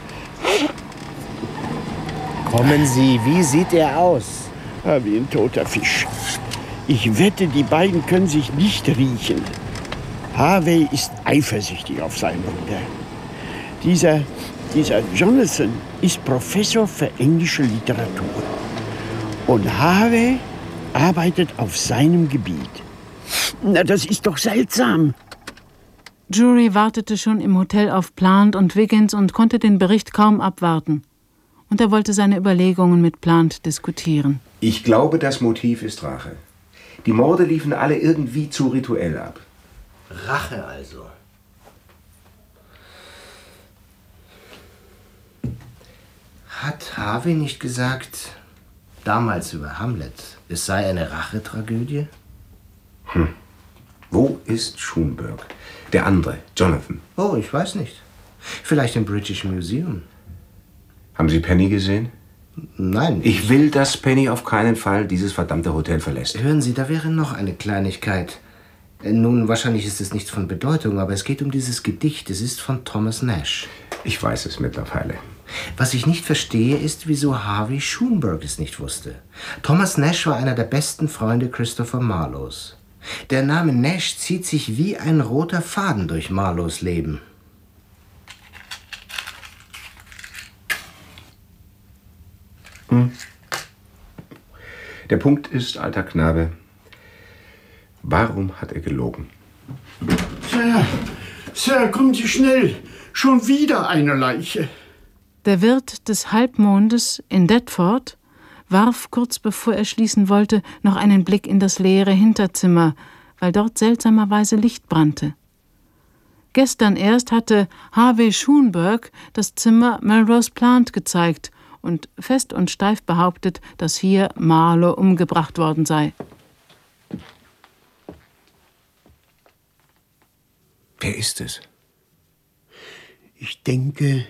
Kommen Sie, wie sieht er aus? Wie ein toter Fisch. Ich wette, die beiden können sich nicht riechen. Harvey ist eifersüchtig auf seinen Bruder. Dieser Jonathan ist Professor für englische Literatur. Und Harvey arbeitet auf seinem Gebiet. Na, das ist doch seltsam. Jury wartete schon im Hotel auf Plant und Wiggins und konnte den Bericht kaum abwarten. und er wollte seine Überlegungen mit Plant diskutieren. Ich glaube, das Motiv ist Rache. Die Morde liefen alle irgendwie zu rituell ab. Rache also. Hat Harvey nicht gesagt, damals über Hamlet, es sei eine Rachetragödie? Wo ist Schonberg? Der andere, Jonathan. Oh, ich weiß nicht. Vielleicht im British Museum. Haben Sie Penny gesehen? Nein. Ich will, dass Penny auf keinen Fall dieses verdammte Hotel verlässt. Hören Sie, da wäre noch eine Kleinigkeit. Nun, wahrscheinlich ist es nicht von Bedeutung, aber es geht um dieses Gedicht. Es ist von Thomas Nash. Ich weiß es mittlerweile. Was ich nicht verstehe, ist, wieso Harvey Schonberg es nicht wusste. Thomas Nash war einer der besten Freunde Christopher Marlowes. Der Name Nash zieht sich wie ein roter Faden durch Marlowes Leben. Der Punkt ist, alter Knabe, warum hat er gelogen? Sir, kommen Sie schnell. Schon wieder eine Leiche. Der Wirt des Halbmondes in Deptford warf, kurz bevor er schließen wollte, noch einen Blick in das leere Hinterzimmer, weil dort seltsamerweise Licht brannte. Gestern erst hatte Harvey Schonberg das Zimmer Melrose Plant gezeigt und fest und steif behauptet, dass hier Marlowe umgebracht worden sei. Wer ist es? Ich denke,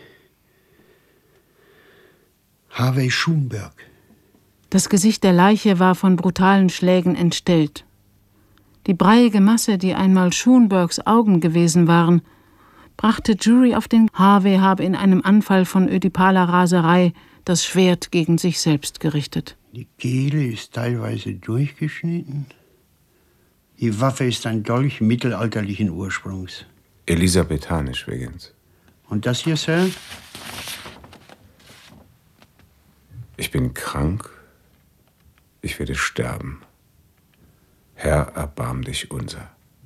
Harvey Schonberg. Das Gesicht der Leiche war von brutalen Schlägen entstellt. Die breiige Masse, die einmal Schonbergs Augen gewesen waren, brachte Jury auf den Harvey habe in einem Anfall von ödipaler Raserei das Schwert gegen sich selbst gerichtet. Die Kehle ist teilweise durchgeschnitten. Die Waffe ist ein Dolch mittelalterlichen Ursprungs. Elisabethanisch, Wiggins. Und das hier, Sir? Ich bin krank. Ich werde sterben. Herr, erbarm dich unser.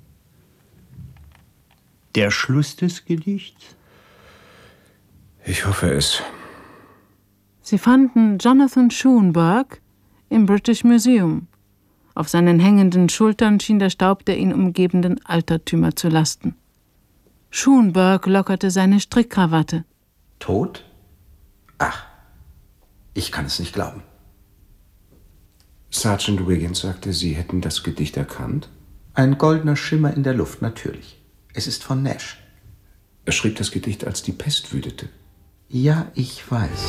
Der Schluss des Gedichts? Ich hoffe es. Sie fanden Jonathan Schonberg im British Museum. Auf seinen hängenden Schultern schien der Staub der ihn umgebenden Altertümer zu lasten. Schonberg lockerte seine Strickkrawatte. Tot? Ach, ich kann es nicht glauben. Sergeant Wiggins sagte, Sie hätten das Gedicht erkannt? Ein goldener Schimmer in der Luft, natürlich. Es ist von Nash. Er schrieb das Gedicht, als die Pest wütete. Ja, ich weiß.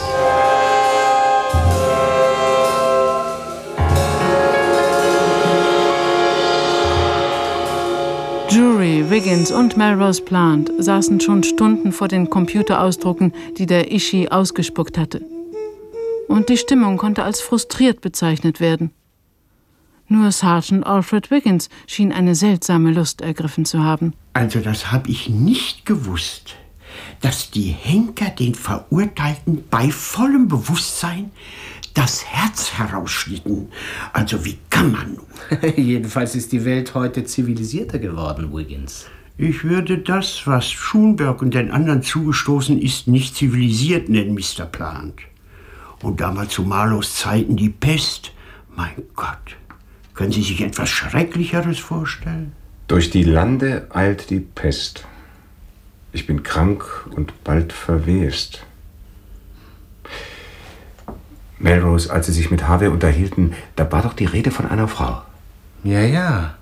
Jury, Wiggins und Melrose Plant saßen schon Stunden vor den Computerausdrucken, die der Ishi ausgespuckt hatte. Und die Stimmung konnte als frustriert bezeichnet werden. Nur Sergeant Alfred Wiggins schien eine seltsame Lust ergriffen zu haben. Also das habe ich nicht gewusst, dass die Henker den Verurteilten bei vollem Bewusstsein das Herz herausschnitten. Also wie kann man nur? Jedenfalls ist die Welt heute zivilisierter geworden, Wiggins. Ich würde das, was Schonberg und den anderen zugestoßen ist, nicht zivilisiert nennen, Mr. Plant. Und damals zu Marlowes Zeiten die Pest. Mein Gott, können Sie sich etwas Schrecklicheres vorstellen? Durch die Lande eilt die Pest. Ich bin krank und bald verwest. Melrose, als Sie sich mit Harvey unterhielten, da war doch die Rede von einer Frau. Ja, ja.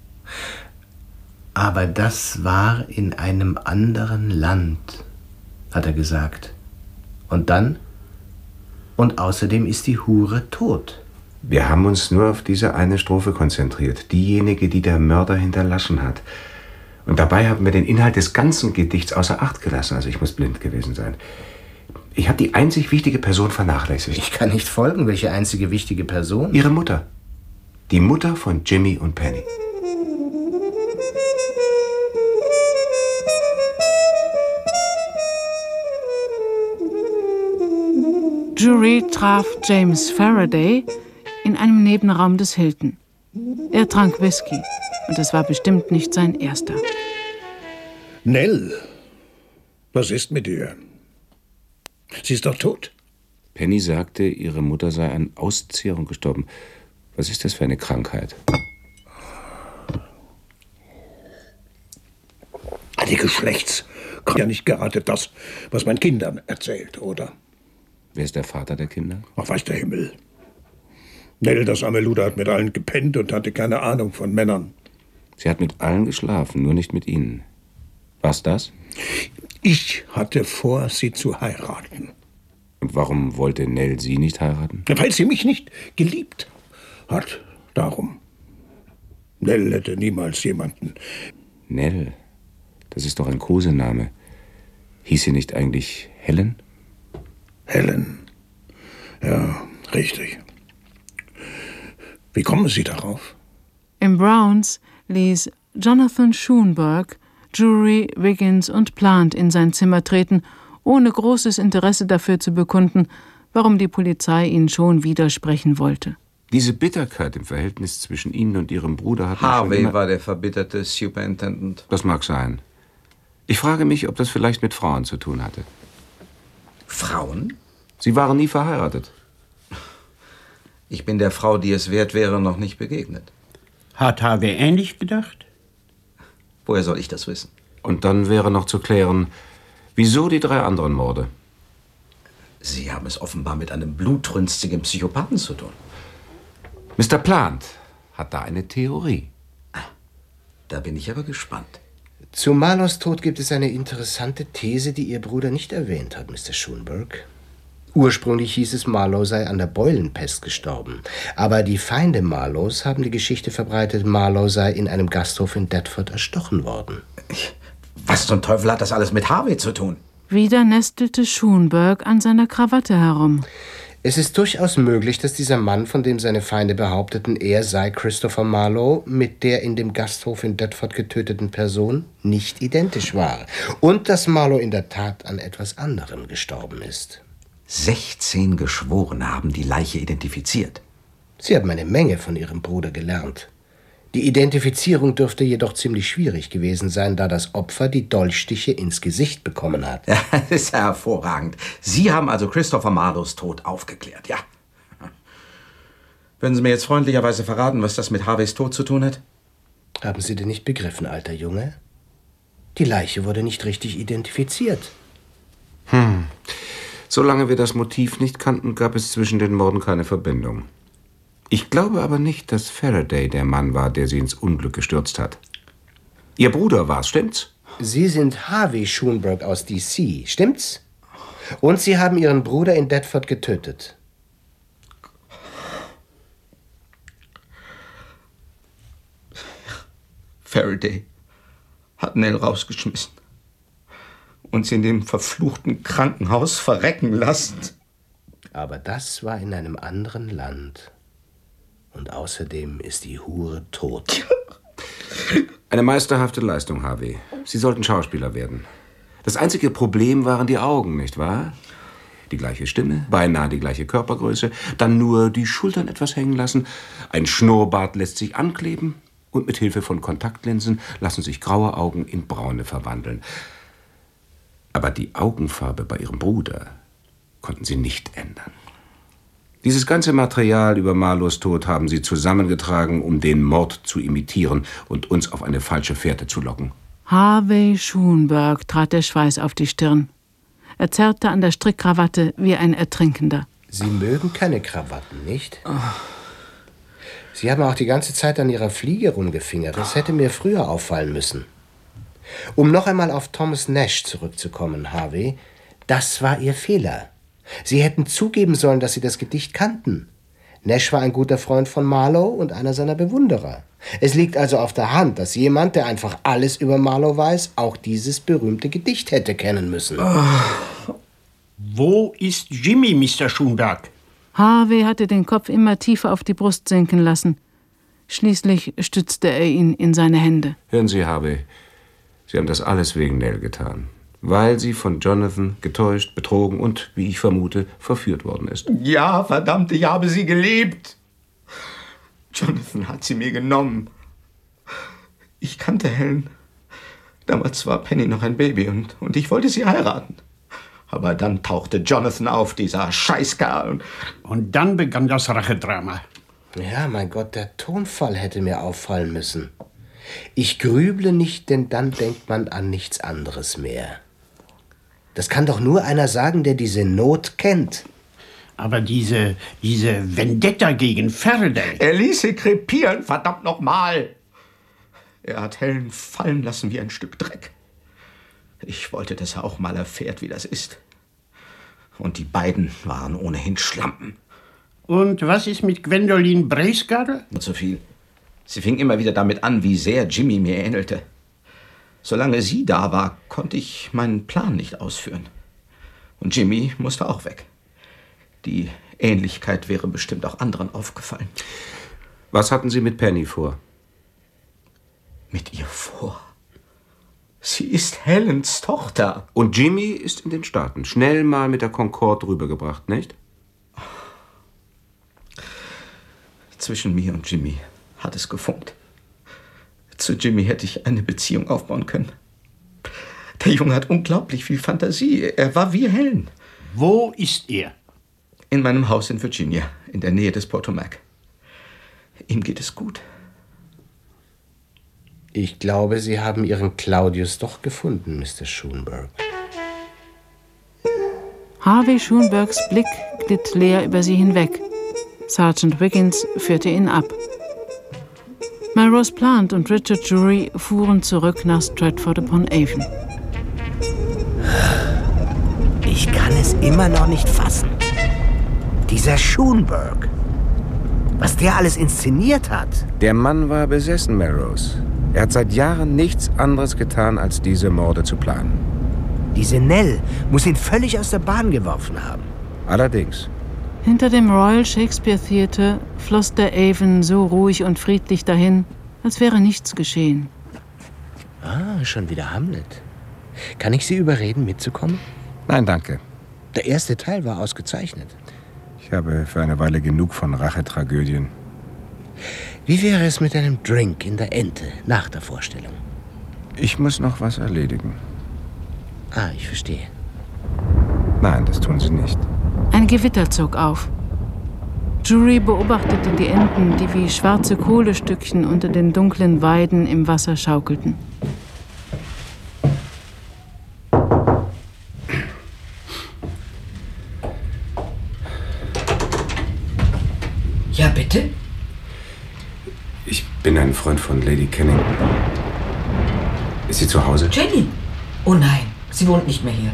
Aber das war in einem anderen Land, hat er gesagt. Und dann? Und außerdem ist die Hure tot. Wir haben uns nur auf diese eine Strophe konzentriert. Diejenige, die der Mörder hinterlassen hat. Und dabei haben wir den Inhalt des ganzen Gedichts außer Acht gelassen. Also ich muss blind gewesen sein. Ich habe die einzig wichtige Person vernachlässigt. Ich kann nicht folgen. Welche einzige wichtige Person? Ihre Mutter. Die Mutter von Jimmy und Penny. Jury traf James Faraday in einem Nebenraum des Hilton. Er trank Whisky und es war bestimmt nicht sein erster. Nell, was ist mit ihr? Sie ist doch tot. Penny sagte, ihre Mutter sei an Auszehrung gestorben. Was ist das für eine Krankheit? Die Geschlechtskrankheit ja nicht gerade das, was man Kindern erzählt, oder? Wer ist der Vater der Kinder? Ach, weiß der Himmel. Nell, das arme Luder, hat mit allen gepennt und hatte keine Ahnung von Männern. Sie hat mit allen geschlafen, nur nicht mit Ihnen. Was das? Ich hatte vor, sie zu heiraten. Und warum wollte Nell Sie nicht heiraten? Weil sie mich nicht geliebt hat. Darum. Nell hätte niemals jemanden. Nell? Das ist doch ein Kosename. Hieß sie nicht eigentlich Helen? Helen. Ja, richtig. Wie kommen Sie darauf? Im Browns ließ Jonathan Schoenberg Drury, Wiggins und Plant in sein Zimmer treten, ohne großes Interesse dafür zu bekunden, warum die Polizei ihn schon widersprechen wollte. Diese Bitterkeit im Verhältnis zwischen Ihnen und Ihrem Bruder hat... Harvey war der verbitterte Superintendent. Das mag sein. Ich frage mich, ob das vielleicht mit Frauen zu tun hatte. Frauen? Sie waren nie verheiratet. Ich bin der Frau, die es wert wäre, noch nicht begegnet. Hat Harvey ähnlich gedacht? Woher soll ich das wissen? Und dann wäre noch zu klären, wieso die 3 anderen Morde? Sie haben es offenbar mit einem blutrünstigen Psychopathen zu tun. Mr. Plant hat da eine Theorie. Da bin ich aber gespannt. Zu Marlows Tod gibt es eine interessante These, die Ihr Bruder nicht erwähnt hat, Mr. Schoenberg. Ursprünglich hieß es, Marlowe sei an der Beulenpest gestorben. Aber die Feinde Marlowes haben die Geschichte verbreitet, Marlowe sei in einem Gasthof in Deptford erstochen worden. Was zum Teufel hat das alles mit Harvey zu tun? Wieder nestelte Schoenberg an seiner Krawatte herum. Es ist durchaus möglich, dass dieser Mann, von dem seine Feinde behaupteten, er sei Christopher Marlowe, mit der in dem Gasthof in Deptford getöteten Person nicht identisch war. Und dass Marlowe in der Tat an etwas anderem gestorben ist. 16 Geschworene haben die Leiche identifiziert. Sie haben eine Menge von Ihrem Bruder gelernt. Die Identifizierung dürfte jedoch ziemlich schwierig gewesen sein, da das Opfer die Dolchstiche ins Gesicht bekommen hat. Ja, das ist ja hervorragend. Sie haben also Christopher Marlowes Tod aufgeklärt, ja. Würden Sie mir jetzt freundlicherweise verraten, was das mit Harveys Tod zu tun hat? Haben Sie denn nicht begriffen, alter Junge? Die Leiche wurde nicht richtig identifiziert. Solange wir das Motiv nicht kannten, gab es zwischen den Morden keine Verbindung. Ich glaube aber nicht, dass Faraday der Mann war, der sie ins Unglück gestürzt hat. Ihr Bruder war's, stimmt's? Sie sind Harvey Schoenberg aus D.C., stimmt's? Und Sie haben Ihren Bruder in Deptford getötet. Faraday hat Nell rausgeschmissen und sie in dem verfluchten Krankenhaus verrecken lassen. Aber das war in einem anderen Land. Und außerdem ist die Hure tot. Eine meisterhafte Leistung, Harvey. Sie sollten Schauspieler werden. Das einzige Problem waren die Augen, nicht wahr? Die gleiche Stimme, beinahe die gleiche Körpergröße, dann nur die Schultern etwas hängen lassen, ein Schnurrbart lässt sich ankleben und mit Hilfe von Kontaktlinsen lassen sich graue Augen in braune verwandeln. Aber die Augenfarbe bei Ihrem Bruder konnten Sie nicht ändern. Dieses ganze Material über Marlowes Tod haben Sie zusammengetragen, um den Mord zu imitieren und uns auf eine falsche Fährte zu locken. Harvey Schoenberg trat der Schweiß auf die Stirn. Er zerrte an der Strickkrawatte wie ein Ertrinkender. Sie mögen keine Krawatten, nicht? Sie haben auch die ganze Zeit an Ihrer Fliege rumgefingert. Das hätte mir früher auffallen müssen. Um noch einmal auf Thomas Nash zurückzukommen, Harvey, das war Ihr Fehler. Sie hätten zugeben sollen, dass Sie das Gedicht kannten. Nash war ein guter Freund von Marlowe und einer seiner Bewunderer. Es liegt also auf der Hand, dass jemand, der einfach alles über Marlowe weiß, auch dieses berühmte Gedicht hätte kennen müssen. Wo ist Jimmy, Mr. Schoenberg? Harvey hatte den Kopf immer tiefer auf die Brust sinken lassen. Schließlich stützte er ihn in seine Hände. Hören Sie, Harvey, Sie haben das alles wegen Nell getan. Weil sie von Jonathan getäuscht, betrogen und, wie ich vermute, verführt worden ist. Ja, verdammt, ich habe sie geliebt. Jonathan hat sie mir genommen. Ich kannte Helen. Damals war Penny noch ein Baby und ich wollte sie heiraten. Aber dann tauchte Jonathan auf, dieser Scheißkerl. Und dann begann das Rachedrama. Ja, mein Gott, der Tonfall hätte mir auffallen müssen. Ich grüble nicht, denn dann denkt man an nichts anderes mehr. Das kann doch nur einer sagen, der diese Not kennt. Aber diese Vendetta gegen Faraday... Er ließ sie krepieren, verdammt nochmal. Er hat Helen fallen lassen wie ein Stück Dreck. Ich wollte, dass er auch mal erfährt, wie das ist. Und die beiden waren ohnehin Schlampen. Und was ist mit Gwendoline Bracegirdle? Nicht so viel. Sie fing immer wieder damit an, wie sehr Jimmy mir ähnelte. Solange sie da war, konnte ich meinen Plan nicht ausführen. Und Jimmy musste auch weg. Die Ähnlichkeit wäre bestimmt auch anderen aufgefallen. Was hatten Sie mit Penny vor? Mit ihr vor? Sie ist Helens Tochter. Und Jimmy ist in den Staaten. Schnell mal mit der Concorde rübergebracht, nicht? Zwischen mir und Jimmy hat es gefunkt. Zu Jimmy hätte ich eine Beziehung aufbauen können. Der Junge hat unglaublich viel Fantasie. Er war wie Helen. Wo ist er? In meinem Haus in Virginia, in der Nähe des Potomac. Ihm geht es gut. Ich glaube, Sie haben Ihren Claudius doch gefunden, Mr. Schoenberg. Harvey Schoenbergs Blick glitt leer über sie hinweg. Sergeant Wiggins führte ihn ab. Melrose Plant und Richard Drury fuhren zurück nach Stratford-upon-Avon. Ich kann es immer noch nicht fassen. Dieser Schoenberg. Was der alles inszeniert hat. Der Mann war besessen, Melrose. Er hat seit Jahren nichts anderes getan, als diese Morde zu planen. Diese Nell muss ihn völlig aus der Bahn geworfen haben. Allerdings. Hinter dem Royal Shakespeare Theatre floss der Avon so ruhig und friedlich dahin, als wäre nichts geschehen. Ah, schon wieder Hamlet. Kann ich Sie überreden, mitzukommen? Nein, danke. Der erste Teil war ausgezeichnet. Ich habe für eine Weile genug von Rachetragödien. Wie wäre es mit einem Drink in der Ente nach der Vorstellung? Ich muss noch was erledigen. Ah, ich verstehe. Nein, das tun Sie nicht. Ein Gewitter zog auf. Drury beobachtete die Enten, die wie schwarze Kohlestückchen unter den dunklen Weiden im Wasser schaukelten. Ja, bitte? Ich bin ein Freund von Lady Kennington. Ist sie zu Hause? Jenny? Oh nein, sie wohnt nicht mehr hier.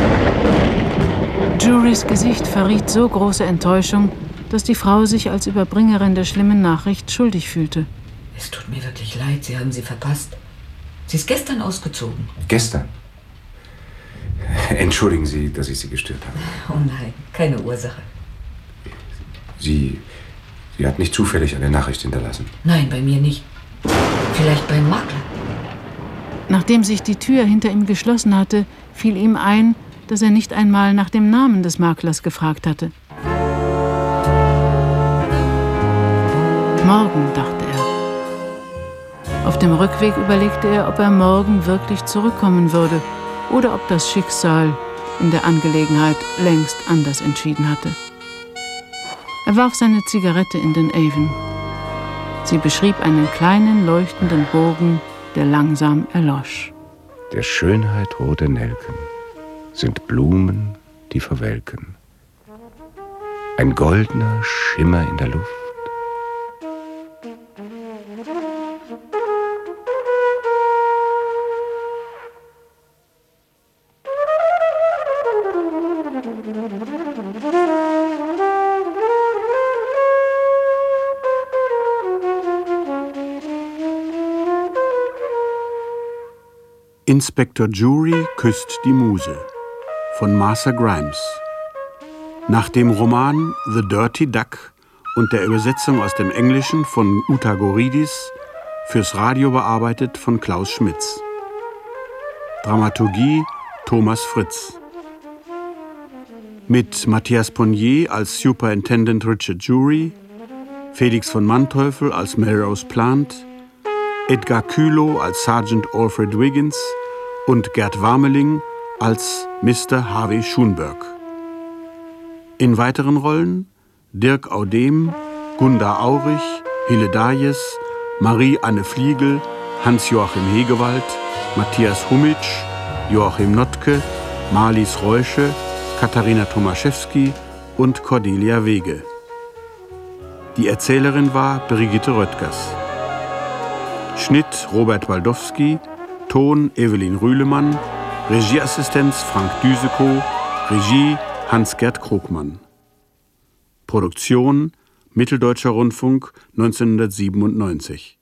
Drurys Gesicht verriet so große Enttäuschung, dass die Frau sich als Überbringerin der schlimmen Nachricht schuldig fühlte. Es tut mir wirklich leid, Sie haben sie verpasst. Sie ist gestern ausgezogen. Gestern? Entschuldigen Sie, dass ich Sie gestört habe. Oh nein, keine Ursache. Sie hat nicht zufällig eine Nachricht hinterlassen. Nein, bei mir nicht. Vielleicht beim Makler. Nachdem sich die Tür hinter ihm geschlossen hatte, fiel ihm ein, dass er nicht einmal nach dem Namen des Maklers gefragt hatte. Morgen, dachte er. Auf dem Rückweg überlegte er, ob er morgen wirklich zurückkommen würde oder ob das Schicksal in der Angelegenheit längst anders entschieden hatte. Er warf seine Zigarette in den Avon. Sie beschrieb einen kleinen, leuchtenden Bogen, der langsam erlosch. Der Schönheit rote Nelken sind Blumen, die verwelken. Ein goldener Schimmer in der Luft. Inspektor Jury küsst die Muse von Martha Grimes. Nach dem Roman The Dirty Duck und der Übersetzung aus dem Englischen von Uta Goridis, fürs Radio bearbeitet von Klaus Schmitz. Dramaturgie Thomas Fritz. Mit Matthias Ponnier als Superintendent Richard Jury, Felix von Manteuffel als Melrose Plant, Edgar Kühlow als Sergeant Alfred Wiggins und Gerd Warmeling als Mr. Harvey Schunberg. In weiteren Rollen Dirk Audem, Gunda Aurich, Hille Dajes, Marie-Anne Fliegel, Hans-Joachim Hegewald, Matthias Humitsch, Joachim Notke, Marlies Reusche, Katharina Tomaszewski und Cordelia Wege. Die Erzählerin war Brigitte Röttgers. Schnitt Robert Waldowski, Ton Evelyn Rühlemann, Regieassistenz Frank Düsekow, Regie Hans-Gerd Krogmann. Produktion Mitteldeutscher Rundfunk 1997.